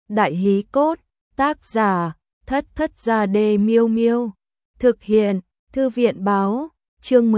Đại hí cốt, tác giả, Thất Thất Gia Đê Miêu Miêu. Thực hiện, Thư viện báo, chương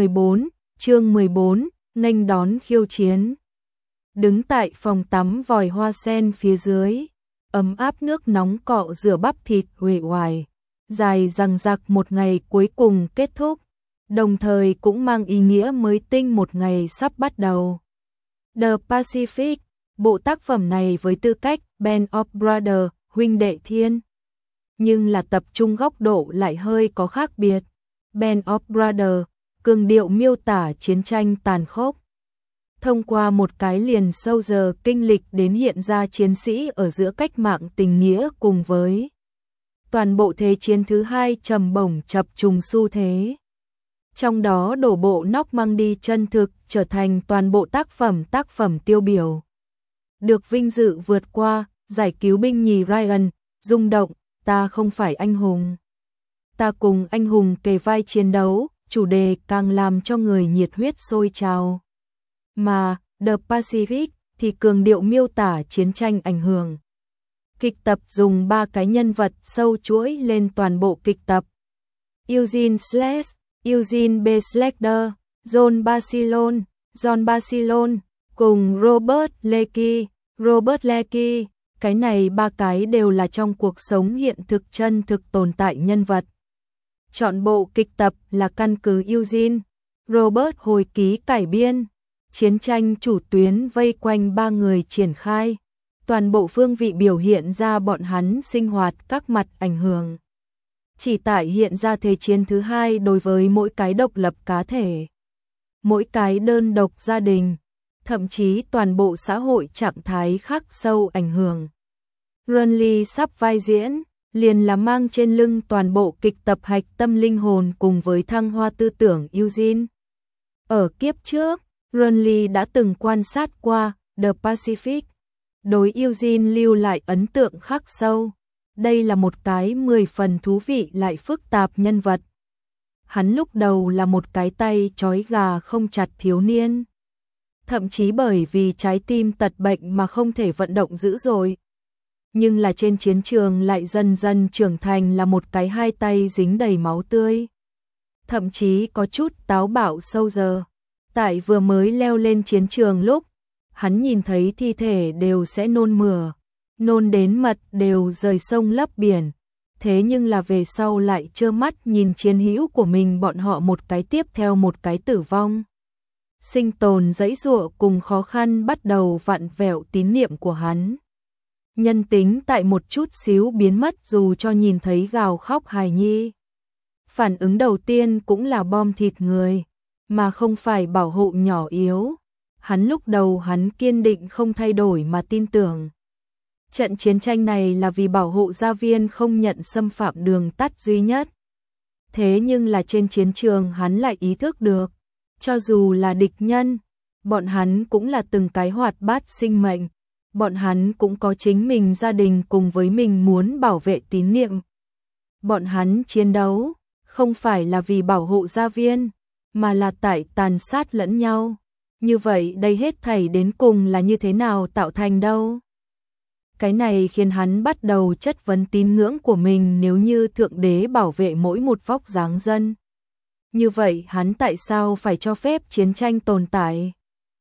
14, nghênh đón khiêu chiến. Đứng tại phòng tắm vòi hoa sen phía dưới, ấm áp nước nóng cọ rửa bắp thịt uể oải, dài dằng dặc một ngày cuối cùng kết thúc, đồng thời cũng mang ý nghĩa mới tinh một ngày sắp bắt đầu. The Pacific, bộ tác phẩm này với tư cách Band of Brothers, huynh đệ thiên, nhưng là tập trung góc độ lại hơi có khác biệt. Band of Brothers, cường điệu miêu tả chiến tranh tàn khốc. Thông qua một cái liền sâu giờ kinh lịch đến hiện ra chiến sĩ ở giữa cách mạng tình nghĩa cùng với toàn bộ thế chiến thứ hai trầm bổng chập trùng xu thế. Trong đó đổ bộ Normandy chân thực trở thành toàn bộ tác phẩm tiêu biểu. Được vinh dự vượt qua, giải cứu binh nhì Ryan, rung động, ta không phải anh hùng. Ta cùng anh hùng kề vai chiến đấu, chủ đề càng làm cho người nhiệt huyết sôi trào. Mà, The Pacific thì cường điệu miêu tả chiến tranh ảnh hưởng. Kịch tập dùng 3 cái nhân vật sâu chuỗi lên toàn bộ kịch tập. Eugene Slade, Eugene B. Slater, John Basilone, cùng Robert Leakey. Cái này 3 cái đều là trong cuộc sống hiện thực chân thực tồn tại nhân vật. Chọn bộ kịch tập là căn cứ Eugene, Robert hồi ký cải biên. Chiến tranh chủ tuyến vây quanh 3 người triển khai, toàn bộ phương vị biểu hiện ra bọn hắn sinh hoạt các mặt ảnh hưởng. Chỉ tại hiện ra thế chiến thứ hai đối với mỗi cái độc lập cá thể, mỗi cái đơn độc gia đình, thậm chí toàn bộ xã hội trạng thái khắc sâu ảnh hưởng. Runley sắp vai diễn, liền là mang trên lưng toàn bộ kịch tập hạch tâm linh hồn cùng với thăng hoa tư tưởng Eugene. Ở kiếp trước, Runley đã từng quan sát qua The Pacific, đối Eugene lưu lại ấn tượng khắc sâu. Đây là một cái 10 phần thú vị lại phức tạp nhân vật. Hắn lúc đầu là một cái tay trói gà không chặt thiếu niên, thậm chí bởi vì trái tim tật bệnh mà không thể vận động dữ dội. Nhưng là trên chiến trường lại dần dần trưởng thành là một cái hai tay dính đầy máu tươi, thậm chí có chút táo bạo sâu giờ. Tại vừa mới leo lên chiến trường lúc, hắn nhìn thấy thi thể đều sẽ nôn mửa, nôn đến mật đều rời sông lấp biển. Thế nhưng là về sau lại trơ mắt nhìn chiến hữu của mình bọn họ một cái tiếp theo một cái tử vong. Sinh tồn dãy giụa cùng khó khăn bắt đầu vặn vẹo tín niệm của hắn. Nhân tính tại một chút xíu biến mất dù cho nhìn thấy gào khóc hài nhi. Phản ứng đầu tiên cũng là bom thịt người, mà không phải bảo hộ nhỏ yếu. Lúc đầu hắn kiên định không thay đổi mà tin tưởng. Trận chiến tranh này là vì bảo hộ gia viên không nhận xâm phạm đường tắt duy nhất. Thế nhưng là trên chiến trường hắn lại ý thức được, cho dù là địch nhân, bọn hắn cũng là từng cái hoạt bát sinh mệnh. Bọn hắn cũng có chính mình gia đình cùng với mình muốn bảo vệ tín niệm. Bọn hắn chiến đấu, không phải là vì bảo hộ gia viên, mà là tại tàn sát lẫn nhau. Như vậy đây hết thảy đến cùng là như thế nào tạo thành đâu? Cái này khiến hắn bắt đầu chất vấn tín ngưỡng của mình. Nếu như Thượng Đế bảo vệ mỗi một vóc dáng dân, như vậy hắn tại sao phải cho phép chiến tranh tồn tại?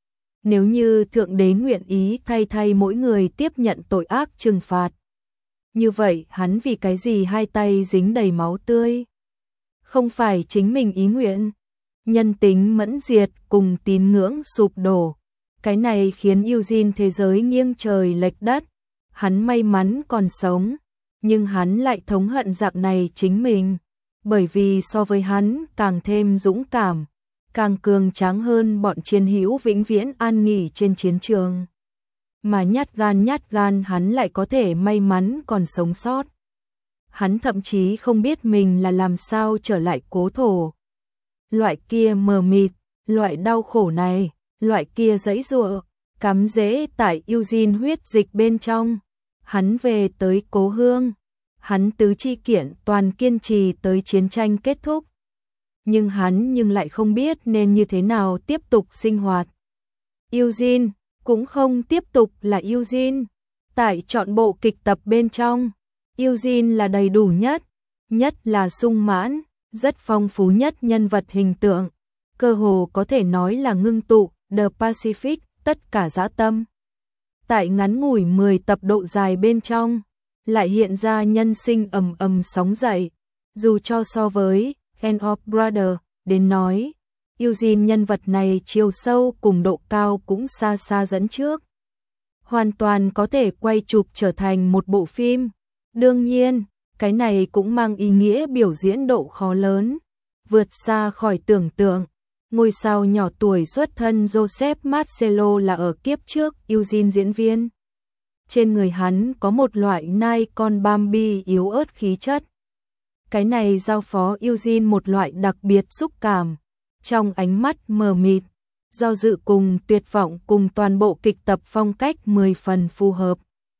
Nếu như Thượng Đế nguyện ý thay mỗi người tiếp nhận tội ác trừng phạt, như vậy hắn vì cái gì hai tay dính đầy máu tươi? Không phải chính mình ý nguyện. Nhân tính mẫn diệt cùng tín ngưỡng sụp đổ. Cái này khiến Eugene thế giới nghiêng trời lệch đất. Hắn may mắn còn sống, nhưng hắn lại thống hận dạng này chính mình. Bởi vì so với hắn càng thêm dũng cảm, càng cường tráng hơn bọn chiến hữu vĩnh viễn an nghỉ trên chiến trường. Mà nhát gan hắn lại có thể may mắn còn sống sót. Hắn thậm chí không biết mình là làm sao trở lại cố thổ. Loại kia mờ mịt, loại đau khổ này, loại kia giãy giụa, cắm rễ tại Eugene huyết dịch bên trong. Hắn về tới cố hương, hắn tứ chi kiện toàn kiên trì tới chiến tranh kết thúc. Nhưng hắn lại không biết nên như thế nào tiếp tục sinh hoạt. Eugene cũng không tiếp tục là Eugene. Tại trọn bộ kịch tập bên trong, Eugene là đầy đủ nhất, nhất là sung mãn, rất phong phú nhất nhân vật hình tượng, cơ hồ có thể nói là ngưng tụ The Pacific, tất cả dã tâm. Tại ngắn ngủi 10 tập độ dài bên trong, lại hiện ra nhân sinh ầm ầm sóng dậy, dù cho so với End of Brother đến nói, Eugene nhân vật này chiều sâu cùng độ cao cũng xa xa dẫn trước. Hoàn toàn có thể quay chụp trở thành một bộ phim. Đương nhiên, cái này cũng mang ý nghĩa biểu diễn độ khó lớn, vượt xa khỏi tưởng tượng. Ngôi sao nhỏ tuổi xuất thân Joseph Marcelo là ở kiếp trước Eugene diễn viên. Trên người hắn có một loại nai con Bambi yếu ớt khí chất. Cái này giao phó Eugene một loại đặc biệt xúc cảm, trong ánh mắt mờ mịt, do dự cùng tuyệt vọng cùng toàn bộ kịch tập phong cách 10 phần phù hợp.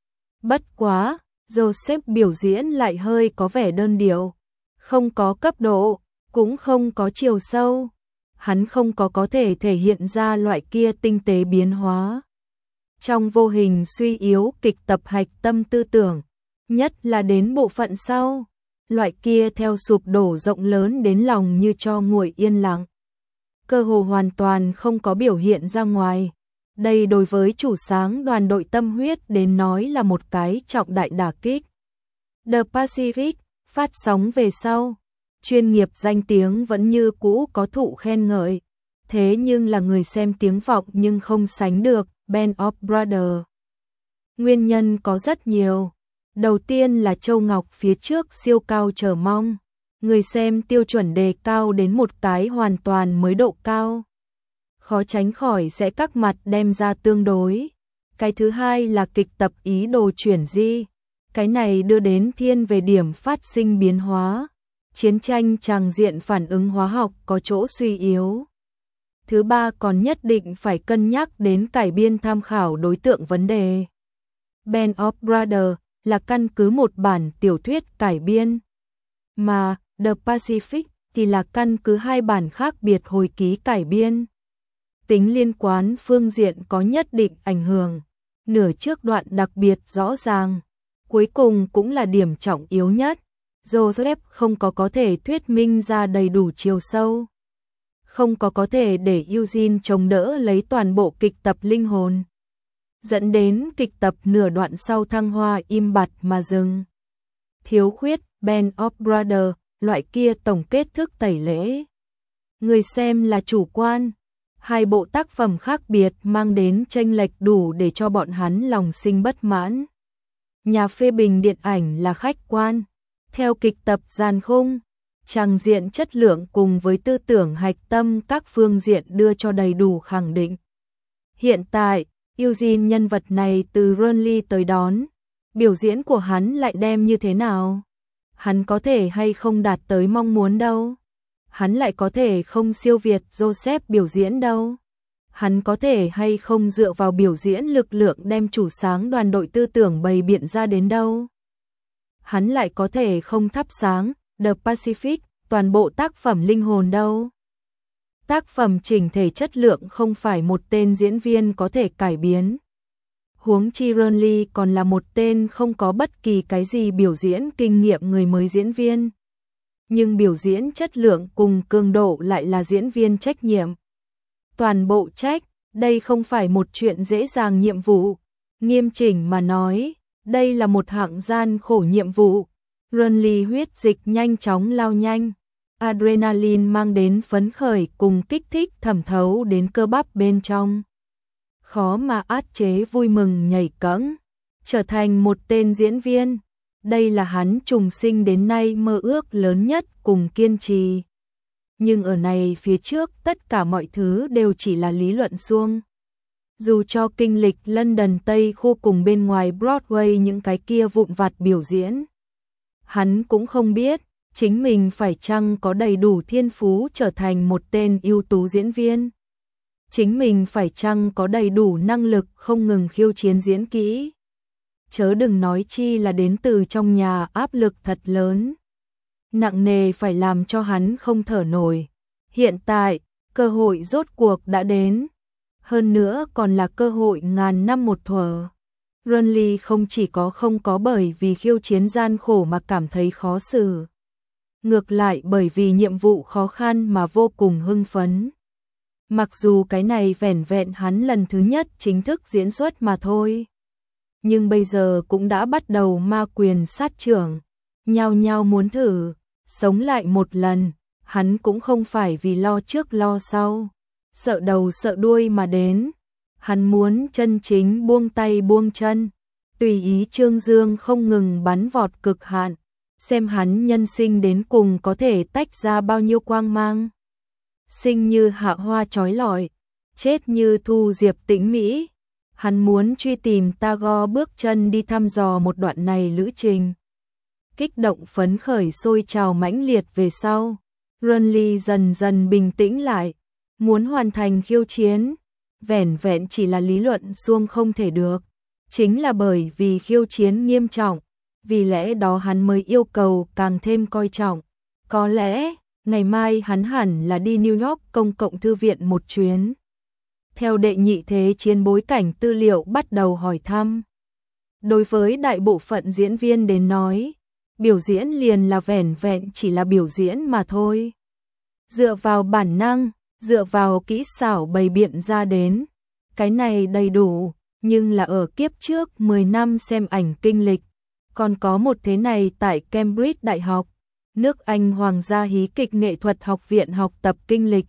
Bất quá, Joseph biểu diễn lại hơi có vẻ đơn điệu, không có cấp độ, cũng không có chiều sâu. Hắn không có thể thể hiện ra loại kia tinh tế biến hóa. Trong vô hình suy yếu kịch tập hạch tâm tư tưởng, nhất là đến bộ phận sau, loại kia theo sụp đổ rộng lớn đến lòng như cho nguội yên lặng. Cơ hồ hoàn toàn không có biểu hiện ra ngoài. Đây đối với chủ sáng đoàn đội tâm huyết đến nói là một cái trọng đại đả kích. The Pacific phát sóng về sau, chuyên nghiệp danh tiếng vẫn như cũ có thụ khen ngợi, thế nhưng là người xem tiếng vọng nhưng không sánh được Band of Brothers. Nguyên nhân có rất nhiều. Đầu tiên là Châu Ngọc phía trước siêu cao chờ mong, người xem tiêu chuẩn đề cao đến một cái hoàn toàn mới độ cao. Khó tránh khỏi sẽ các mặt đem ra tương đối. Cái thứ hai là kịch tập ý đồ chuyển di, cái này đưa đến thiên về điểm phát sinh biến hóa. Chiến tranh tràng diện phản ứng hóa học có chỗ suy yếu. Thứ ba còn nhất định phải cân nhắc đến cải biên tham khảo đối tượng vấn đề. Band of Brothers là căn cứ một bản tiểu thuyết cải biên, mà The Pacific thì là căn cứ hai bản khác biệt hồi ký cải biên. Tính liên quan phương diện có nhất định ảnh hưởng, nửa trước đoạn đặc biệt rõ ràng, cuối cùng cũng là điểm trọng yếu nhất. Joseph không có thể thuyết minh ra đầy đủ chiều sâu, không có thể để Eugene chống đỡ lấy toàn bộ kịch tập linh hồn, dẫn đến kịch tập nửa đoạn sau thăng hoa im bặt mà dừng. Thiếu khuyết Band of Brothers, loại kia tổng kết thức tẩy lễ. Người xem là chủ quan, hai bộ tác phẩm khác biệt mang đến chênh lệch đủ để cho bọn hắn lòng sinh bất mãn. Nhà phê bình điện ảnh là khách quan. Theo kịch tập dàn khung, tràng diện chất lượng cùng với tư tưởng hạch tâm các phương diện đưa cho đầy đủ khẳng định. Hiện tại, Eugene nhân vật này từ Ronly tới đón, biểu diễn của hắn lại đem như thế nào? Hắn có thể hay không đạt tới mong muốn đâu? Hắn lại có thể không siêu việt Joseph biểu diễn đâu? Hắn có thể hay không dựa vào biểu diễn lực lượng đem chủ sáng đoàn đội tư tưởng bày biện ra đến đâu? Hắn lại có thể không thắp sáng The Pacific, toàn bộ tác phẩm linh hồn đâu. Tác phẩm chỉnh thể chất lượng không phải một tên diễn viên có thể cải biến. Huống chi Ronly còn là một tên không có bất kỳ cái gì biểu diễn kinh nghiệm người mới diễn viên. Nhưng biểu diễn chất lượng cùng cường độ lại là diễn viên trách nhiệm. Toàn bộ trách, đây không phải một chuyện dễ dàng nhiệm vụ. Nghiêm chỉnh mà nói, đây là một hạng gian khổ nhiệm vụ. Ronly huyết dịch nhanh chóng lao nhanh. Adrenaline mang đến phấn khởi cùng kích thích thẩm thấu đến cơ bắp bên trong. Khó mà át chế vui mừng nhảy cẫng. Trở thành một tên diễn viên. Đây là hắn trùng sinh đến nay mơ ước lớn nhất cùng kiên trì. Nhưng ở này phía trước tất cả mọi thứ đều chỉ là lý luận suông. Dù cho kinh lịch London Tây khu cùng bên ngoài Broadway những cái kia vụn vặt biểu diễn, hắn cũng không biết chính mình phải chăng có đầy đủ thiên phú trở thành một tên ưu tú diễn viên. Chính mình phải chăng có đầy đủ năng lực không ngừng khiêu chiến diễn kỹ. Chớ đừng nói chi là đến từ trong nhà áp lực thật lớn. Nặng nề phải làm cho hắn không thở nổi. Hiện tại, cơ hội rốt cuộc đã đến. Hơn nữa còn là cơ hội ngàn năm một thuở. Runly không có bởi vì khiêu chiến gian khổ mà cảm thấy khó xử. Ngược lại bởi vì nhiệm vụ khó khăn mà vô cùng hưng phấn. Mặc dù cái này vẻn vẹn hắn lần thứ nhất chính thức diễn xuất mà thôi. Nhưng bây giờ cũng đã bắt đầu ma quyền sát trưởng. Nhao nhao muốn thử, sống lại một lần. Hắn cũng không phải vì lo trước lo sau. Sợ đầu sợ đuôi mà đến. Hắn muốn chân chính buông tay buông chân. Tùy ý Trương Dương không ngừng bắn vọt cực hạn. Xem hắn nhân sinh đến cùng có thể tách ra bao nhiêu quang mang. Sinh như hạ hoa chói lọi, chết như thu diệp tĩnh mỹ. Hắn muốn truy tìm Tagore bước chân đi thăm dò một đoạn này lữ trình. Kích động phấn khởi sôi trào mãnh liệt về sau. Runly dần dần bình tĩnh lại, muốn hoàn thành khiêu chiến. Vẻn vẹn chỉ là lý luận suông không thể được. Chính là bởi vì khiêu chiến nghiêm trọng. Vì lẽ đó hắn mới yêu cầu càng thêm coi trọng. Có lẽ, ngày mai hắn hẳn là đi New York công cộng thư viện một chuyến. Theo đệ nhị thế chiến bối cảnh tư liệu bắt đầu hỏi thăm. Đối với đại bộ phận diễn viên đến nói, biểu diễn liền là vẻn vẹn chỉ là biểu diễn mà thôi. Dựa vào bản năng, dựa vào kỹ xảo bày biện ra đến. Cái này đầy đủ, nhưng là ở kiếp trước 10 năm xem ảnh kinh lịch. Còn có một thế này tại Cambridge Đại học, nước Anh Hoàng gia hí kịch nghệ thuật học viện học tập kinh lịch.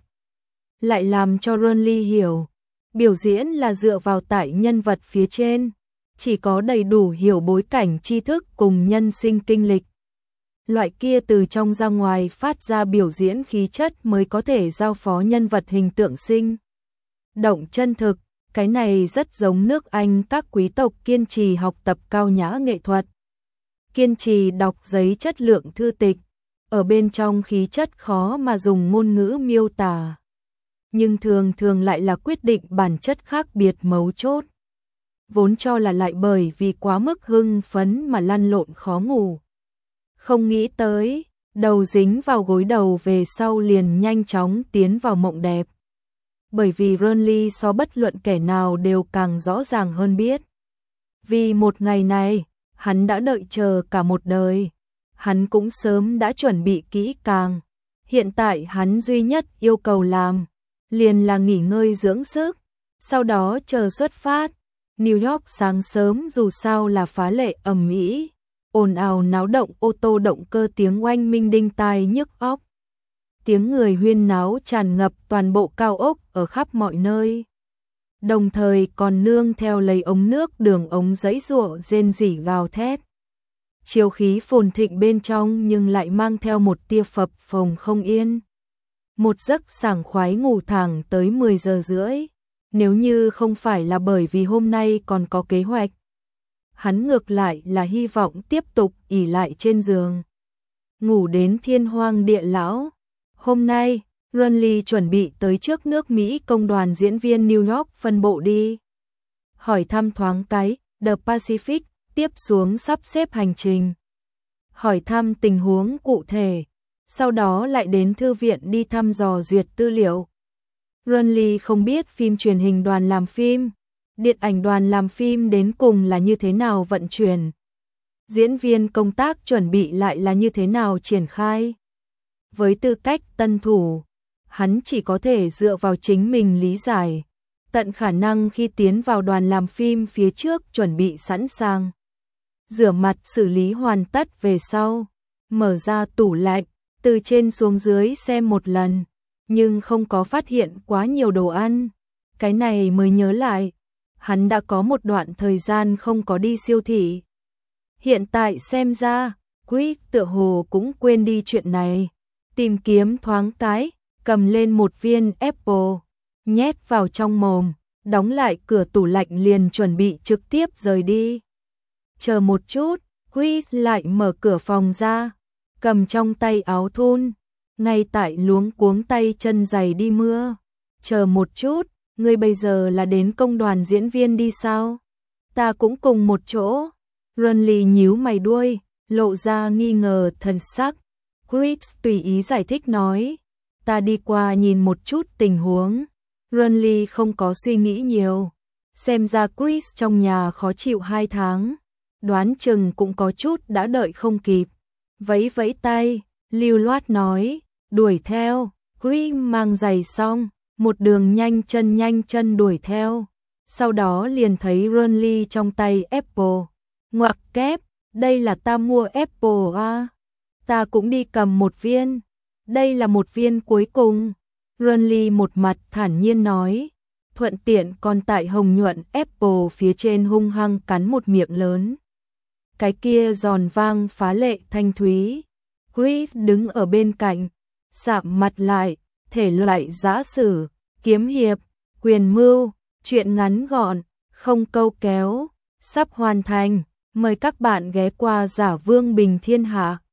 Lại làm cho Runly hiểu, biểu diễn là dựa vào tại nhân vật phía trên, chỉ có đầy đủ hiểu bối cảnh tri thức cùng nhân sinh kinh lịch. Loại kia từ trong ra ngoài phát ra biểu diễn khí chất mới có thể giao phó nhân vật hình tượng sinh động chân thực, cái này rất giống nước Anh các quý tộc kiên trì học tập cao nhã nghệ thuật. Kiên trì đọc giấy chất lượng thư tịch, ở bên trong khí chất khó mà dùng ngôn ngữ miêu tả. Nhưng thường thường lại là quyết định bản chất khác biệt mấu chốt. Vốn cho là lại bởi vì quá mức hưng phấn mà lăn lộn khó ngủ. Không nghĩ tới, đầu dính vào gối đầu về sau liền nhanh chóng tiến vào mộng đẹp. Bởi vì Runly so bất luận kẻ nào đều càng rõ ràng hơn biết. Vì một ngày này, hắn đã đợi chờ cả một đời. Hắn cũng sớm đã chuẩn bị kỹ càng. Hiện tại hắn duy nhất yêu cầu làm, liền là nghỉ ngơi dưỡng sức. Sau đó chờ xuất phát. New York sáng sớm dù sao là phá lệ ầm ĩ, ồn ào náo động ô tô động cơ tiếng oanh minh đinh tai nhức óc. Tiếng người huyên náo tràn ngập toàn bộ cao ốc ở khắp mọi nơi. Đồng thời còn nương theo lấy ống nước đường ống giấy giụa rên rỉ gào thét. Chiều khí phồn thịnh bên trong nhưng lại mang theo một tia phập phồng không yên. Một giấc sảng khoái ngủ thẳng tới 10 giờ rưỡi. Nếu như không phải là bởi vì hôm nay còn có kế hoạch, hắn ngược lại là hy vọng tiếp tục ỉ lại trên giường. Ngủ đến thiên hoang địa lão. Hôm nay, Runly chuẩn bị tới trước nước Mỹ công đoàn diễn viên New York phân bộ đi. Hỏi thăm thoáng cái, The Pacific, tiếp xuống sắp xếp hành trình. Hỏi thăm tình huống cụ thể, sau đó lại đến thư viện đi thăm dò duyệt tư liệu. Runly không biết phim truyền hình đoàn làm phim, điện ảnh đoàn làm phim đến cùng là như thế nào vận chuyển. Diễn viên công tác chuẩn bị lại là như thế nào triển khai. Với tư cách tân thủ, hắn chỉ có thể dựa vào chính mình lý giải, tận khả năng khi tiến vào đoàn làm phim phía trước chuẩn bị sẵn sàng. Rửa mặt xử lý hoàn tất về sau, mở ra tủ lạnh, từ trên xuống dưới xem một lần, nhưng không có phát hiện quá nhiều đồ ăn. Cái này mới nhớ lại, hắn đã có một đoạn thời gian không có đi siêu thị. Hiện tại xem ra, Chris tựa hồ cũng quên đi chuyện này. Tìm kiếm thoáng cái, cầm lên một viên apple, nhét vào trong mồm, đóng lại cửa tủ lạnh liền chuẩn bị trực tiếp rời đi. Chờ một chút, Chris lại mở cửa phòng ra, cầm trong tay áo thun, ngay tại luống cuống tay chân giày đi mưa. Chờ một chút, ngươi bây giờ là đến công đoàn diễn viên đi sao? Ta cũng cùng một chỗ. Runly nhíu mày đuôi, lộ ra nghi ngờ thần sắc. Chris tùy ý giải thích nói, ta đi qua nhìn một chút tình huống. Runly không có suy nghĩ nhiều, Xem ra Chris trong nhà khó chịu 2 tháng, đoán chừng cũng có chút đã đợi không kịp. Vẫy vẫy tay, lưu loát nói, đuổi theo. Chris mang giày xong, một đường nhanh chân đuổi theo. Sau đó liền thấy Ronly trong tay Apple. Ngoặc kép, đây là ta mua Apple à? Ta cũng đi cầm một viên. Đây là một viên cuối cùng. Ronly một mặt thản nhiên nói. Thuận tiện còn tại hồng nhuận Apple phía trên hung hăng cắn một miệng lớn. Cái kia giòn vang phá lệ thanh thúy. Chris đứng ở bên cạnh, sạm mặt lại, thể loại giã sử, kiếm hiệp, quyền mưu, chuyện ngắn gọn, không câu kéo, sắp hoàn thành. Mời các bạn ghé qua Giả Vương Bình Thiên Hạ.